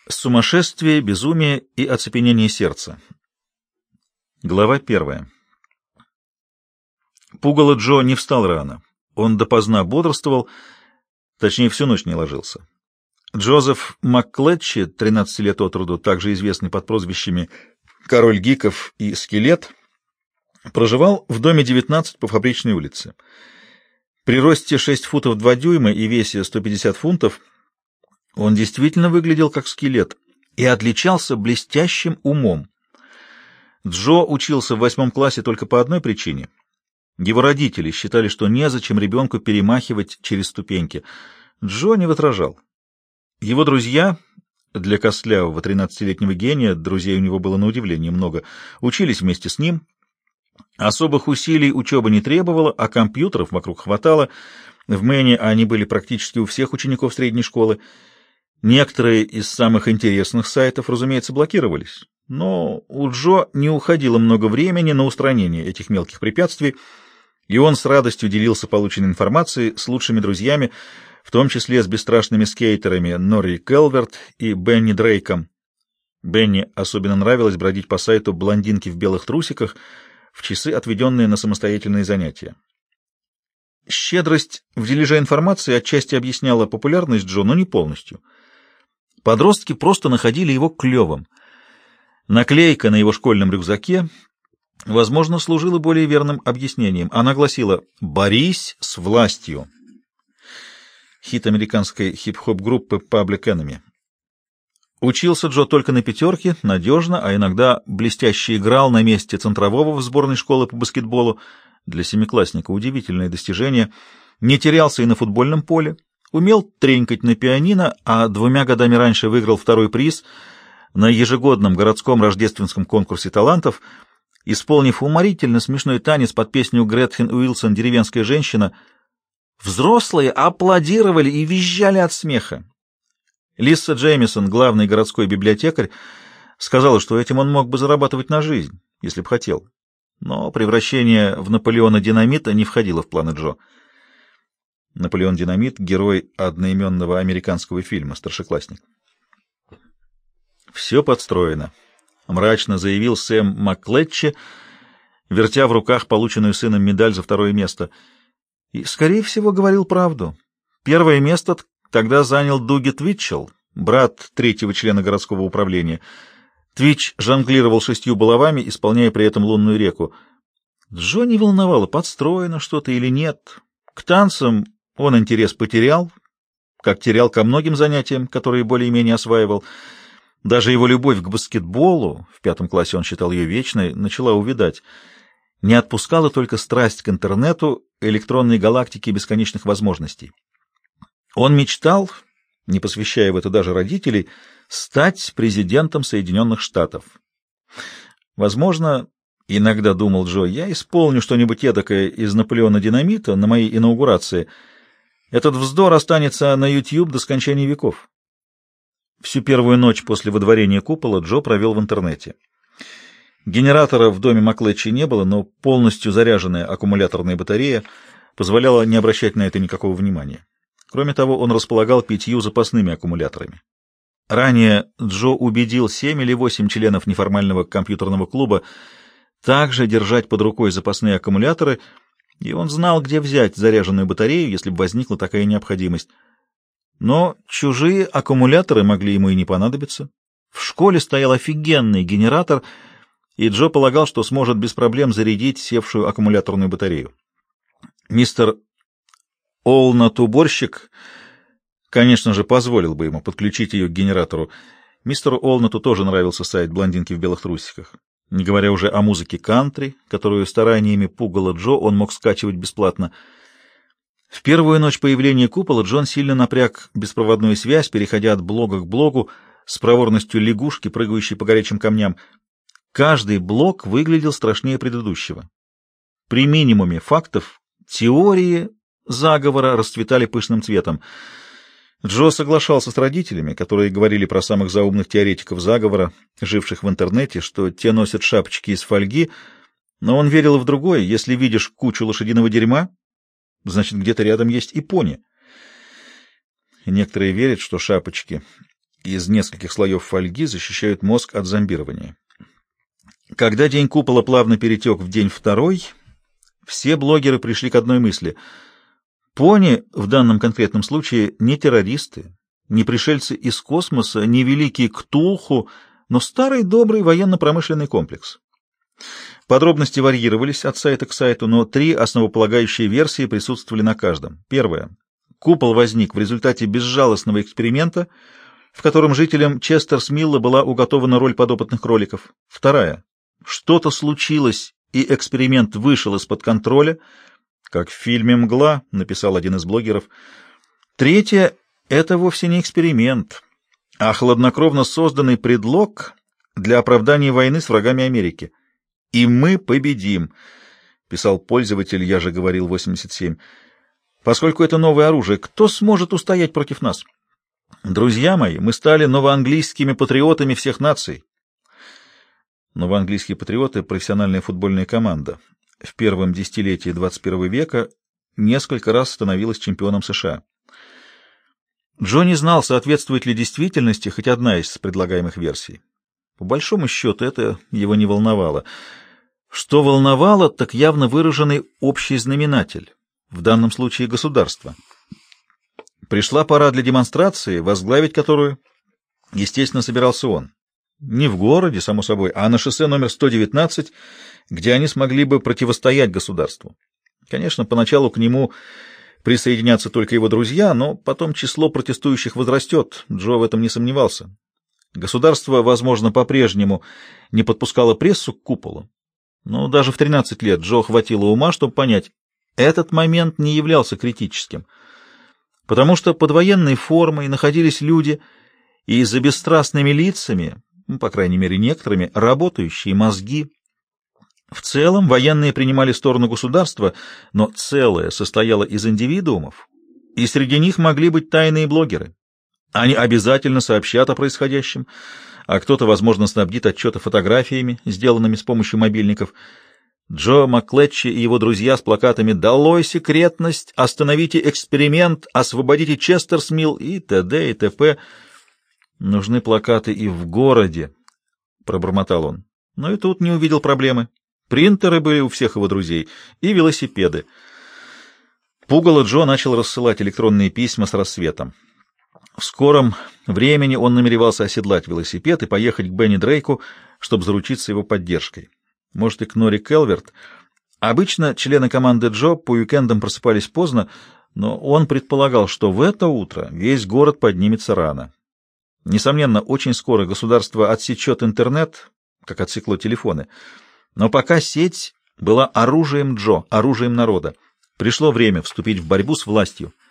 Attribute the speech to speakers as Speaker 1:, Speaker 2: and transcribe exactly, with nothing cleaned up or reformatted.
Speaker 1: Сумасшествие, безумие и оцепенение сердца. Глава первая. Пугало Джо не встал рано. Он допоздна бодрствовал, точнее, всю ночь не ложился. Джозеф МакКлетчи, тринадцать лет от роду, также известный под прозвищами «Король гиков» и «Скелет», проживал в доме девятнадцать по Фабричной улице. При росте шесть футов два дюйма и весе сто пятьдесят фунтов он действительно выглядел как скелет и отличался блестящим умом. Джо учился в восьмом классе только по одной причине. Его родители считали, что незачем ребенку перемахивать через ступеньки. Джо не возражал. Его друзья, для костлявого тринадцатилетнего гения, друзей у него было на удивление много, учились вместе с ним. Особых усилий учеба не требовала, а компьютеров вокруг хватало. В Мэне они были практически у всех учеников средней школы. Некоторые из самых интересных сайтов, разумеется, блокировались, но у Джо не уходило много времени на устранение этих мелких препятствий, и он с радостью делился полученной информацией с лучшими друзьями, в том числе с бесстрашными скейтерами Норри Келверт и Бенни Дрейком. Бенни особенно нравилось бродить по сайту «Блондинки в белых трусиках» в часы, отведенные на самостоятельные занятия. Щедрость в дележе информации отчасти объясняла популярность Джо, но не полностью. Подростки просто находили его клевым. Наклейка на его школьном рюкзаке, возможно, служила более верным объяснением. Она гласила «Борись с властью». Хит американской хип-хоп-группы Public Enemy. Учился Джо только на пятерке, надежно, а иногда блестяще играл на месте центрового в сборной школы по баскетболу. Для семиклассника удивительное достижение. Не терялся и на футбольном поле. Умел тренькать на пианино, а двумя годами раньше выиграл второй приз на ежегодном городском рождественском конкурсе талантов, исполнив уморительно смешной танец под песню Гретхен Уилсон «Деревенская женщина». Взрослые аплодировали и визжали от смеха. Лисса Джеймисон, главный городской библиотекарь, сказала, что этим он мог бы зарабатывать на жизнь, если бы хотел. Но превращение в Наполеона Динамита не входило в планы Джо. Наполеон Динамит — герой одноименного американского фильма «Старшеклассник». «Все подстроено», — мрачно заявил Сэм МакКлетчи, вертя в руках полученную сыном медаль за второе место. И, скорее всего, говорил правду. Первое место тогда занял Дуги Твитчелл, брат третьего члена городского управления. Твич жонглировал шестью булавами, исполняя при этом лунную реку. Джо не волновало, подстроено что-то или нет. К танцам он интерес потерял, как терял ко многим занятиям, которые более-менее осваивал. Даже его любовь к баскетболу, в пятом классе он считал ее вечной, начала увядать. Не отпускала только страсть к интернету, электронной галактике бесконечных возможностей. Он мечтал, не посвящая в это даже родителей, стать президентом Соединенных Штатов. Возможно, иногда думал Джо, я исполню что-нибудь эдакое из Наполеона Динамита на моей инаугурации. Этот вздор останется на YouTube до скончания веков. Всю первую ночь после выдворения купола Джо провел в интернете. Генератора в доме МакКлетчи не было, но полностью заряженная аккумуляторная батарея позволяла не обращать на это никакого внимания. Кроме того, он располагал пятью запасными аккумуляторами. Ранее Джо убедил семь или восемь членов неформального компьютерного клуба также держать под рукой запасные аккумуляторы, и он знал, где взять заряженную батарею, если бы возникла такая необходимость. Но чужие аккумуляторы могли ему и не понадобиться. В школе стоял офигенный генератор, и Джо полагал, что сможет без проблем зарядить севшую аккумуляторную батарею. Мистер Олнат-уборщик, конечно же, позволил бы ему подключить ее к генератору. Мистеру Олнату тоже нравился сайт «Блондинки в белых трусиках». Не говоря уже о музыке кантри, которую стараниями пугало Джо он мог скачивать бесплатно. В первую ночь появления купола Джон сильно напряг беспроводную связь, переходя от блога к блогу с проворностью лягушки, прыгающей по горячим камням. Каждый блог выглядел страшнее предыдущего. При минимуме фактов теории заговора расцветали пышным цветом. Джо соглашался с родителями, которые говорили про самых заумных теоретиков заговора, живших в интернете, что те носят шапочки из фольги, но он верил в другое. Если видишь кучу лошадиного дерьма, значит, где-то рядом есть и пони. Некоторые верят, что шапочки из нескольких слоев фольги защищают мозг от зомбирования. Когда день купола плавно перетек в день второй, все блогеры пришли к одной мысли. Пони в данном конкретном случае не террористы, не пришельцы из космоса, не великий Ктулху, но старый добрый военно-промышленный комплекс. Подробности варьировались от сайта к сайту, но три основополагающие версии присутствовали на каждом. Первая. Купол возник в результате безжалостного эксперимента, в котором жителям Честерсмилла была уготована роль подопытных кроликов. Вторая. Что-то случилось, и эксперимент вышел из-под контроля, как в фильме «Мгла», написал один из блогеров. Третья — это вовсе не эксперимент, а хладнокровно созданный предлог для оправдания войны с врагами Америки. «И мы победим», — писал пользователь «Я же говорил восемьдесят семь». Поскольку это новое оружие, кто сможет устоять против нас? Друзья мои, мы стали новоанглийскими патриотами всех наций. Новоанглийские патриоты — профессиональная футбольная команда. В первом десятилетии двадцать первого века несколько раз становилась чемпионом США. Джо не знал, соответствует ли действительности хоть одна из предлагаемых версий. По большому счету это его не волновало. Что волновало, так явно выраженный общий знаменатель, в данном случае государство. Пришла пора для демонстрации, возглавить которую, естественно, собирался он. Не в городе, само собой, а на шоссе номер сто девятнадцать, где они смогли бы противостоять государству. Конечно, поначалу к нему присоединятся только его друзья, но потом число протестующих возрастет, Джо в этом не сомневался. Государство, возможно, по-прежнему не подпускало прессу к куполу, но даже в тринадцать лет Джо хватило ума, чтобы понять, этот момент не являлся критическим, потому что под военной формой находились люди, и за бесстрастными лицами, ну, по крайней мере некоторыми, работающие мозги. В целом военные принимали сторону государства, но целое состояло из индивидуумов, и среди них могли быть тайные блогеры. Они обязательно сообщат о происходящем, а кто-то, возможно, снабдит отчеты фотографиями, сделанными с помощью мобильников. Джо Маклетчи и его друзья с плакатами «Долой секретность! Остановите эксперимент! Освободите Честерсмилл!» и т.д. и т.п. «Нужны плакаты и в городе», — пробормотал он. Но и тут не увидел проблемы. Принтеры были у всех его друзей и велосипеды. Пугало Джо начал рассылать электронные письма с рассветом. В скором времени он намеревался оседлать велосипед и поехать к Бенни Дрейку, чтобы заручиться его поддержкой. Может, и к Нори Келверт. Обычно члены команды Джо по уикендам просыпались поздно, но он предполагал, что в это утро весь город поднимется рано. Несомненно, очень скоро государство отсечет интернет, как отсекло телефоны. Но пока сеть была оружием Джо, оружием народа. Пришло время вступить в борьбу с властью.